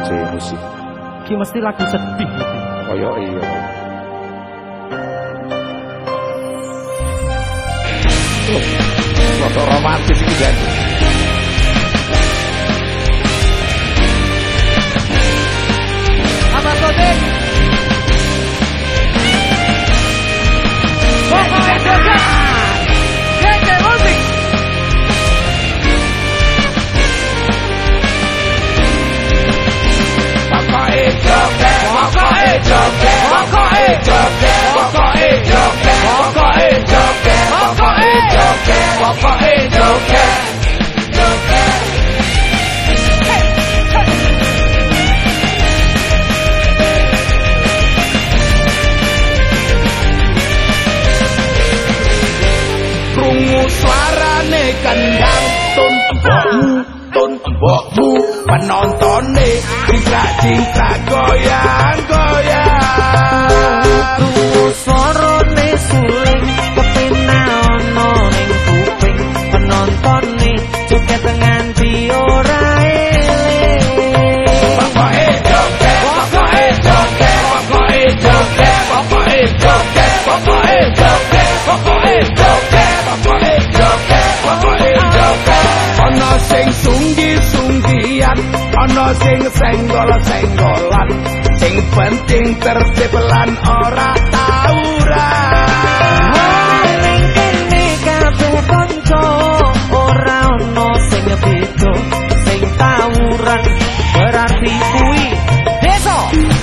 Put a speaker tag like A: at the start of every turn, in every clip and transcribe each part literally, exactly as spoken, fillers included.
A: D J musik.
B: Ki mesti lagu sedih iki.
A: Kaya iya. Foto romantis iki kan.
B: Apa sodik? Pokoknya joget. D J musik.
A: Pokoknya joget, pokoknya joget, pokoknya joget, pokoknya joget, pokoknya joget, pokoknya joget, pokoknya joget, joget. Krungu suarane kendang tun mbokmu, tun mbokmu, penontone jingkrak-jingkrak goyang goyang.
B: Krungu suarane suling kepenak ono ning kuping, penontone joget nganti ora eling.
A: Pokoke joget, pokoke joget, pokoke joget, pokoke joget, pokoke joget, pokoke joget, pokoke joget, pokoke joget. Ono sing sunggi-sunggian, ono sing senggol-senggolan, sing penting tertib lan ora tawuran.
B: Ning kene kabeh kanca ora ono sing beda, sing tawuran berarti kuwi desa.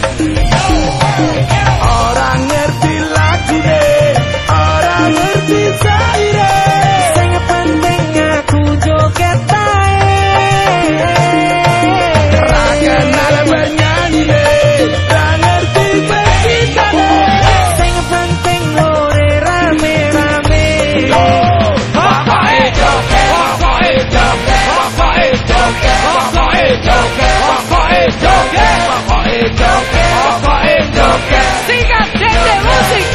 A: Orang ngerti lagune, orang ngerti saire,
B: Sing penting aku joget tae.
A: ra kenal penyanyi, ra ngerti pesitane.
B: Sing penting lore rame-rame.
A: Pokoke joget, pokoke joget, pokoke joget, pokoke joget, pokoke joget, pokoke joget, pokoke joget.
B: Sikat D J musik.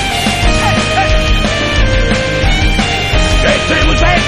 A: D J musik.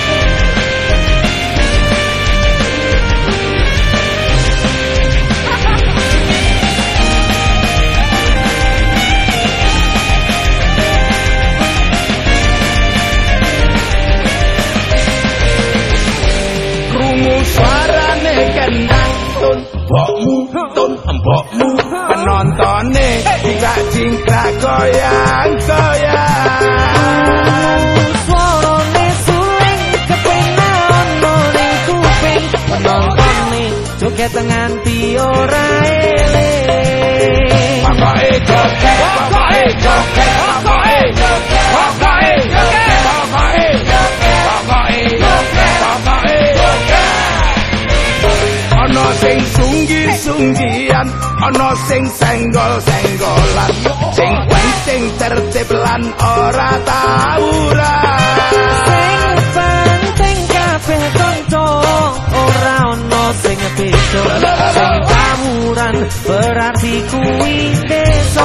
A: Krungu suarane kendang tun mbokmu, tun mbokmu, penontone jingkrak-jingkrak goyang goyang.
B: Suarane suling kepenak ono ning kuping, penontone joget nganti ora eling.
A: Pokoke joget, pokoke joget, pokoke joget, pokoke joget, pokoke joget, pokoke joget, pokoke joget. Ono sing sunggi-sunggian, ono sing senggol-senggolan, sing penting tertib lan ora tawuran.
B: Sing penting kabeh kanca ora ono sing beda, sing tawuran berarti kuwi desa.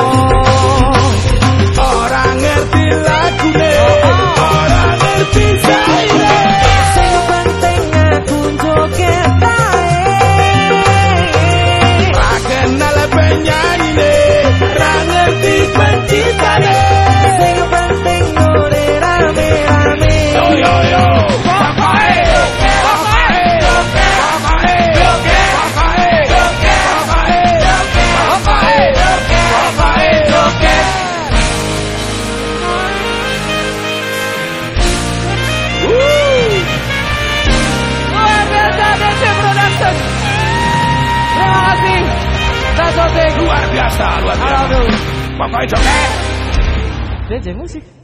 A: Orang ngerti lagune, orang ngerti saire.
B: Sing penting aku joget tae.
A: Ra kenal penyanyi, ra ngerti penciptane.
B: Sing penting lore rame-rame.
A: Yo yo yo, pokoke joget, pokoke joget, pokoke joget, pokoke joget, pokoke joget, pokoke joget, pokoke joget.
B: Luar biasa D J Production. Terima kasih. Dasotik.
A: Luar biasa, luar biasa.
B: Aduh.
A: Pokoknya joget.
B: D J musik.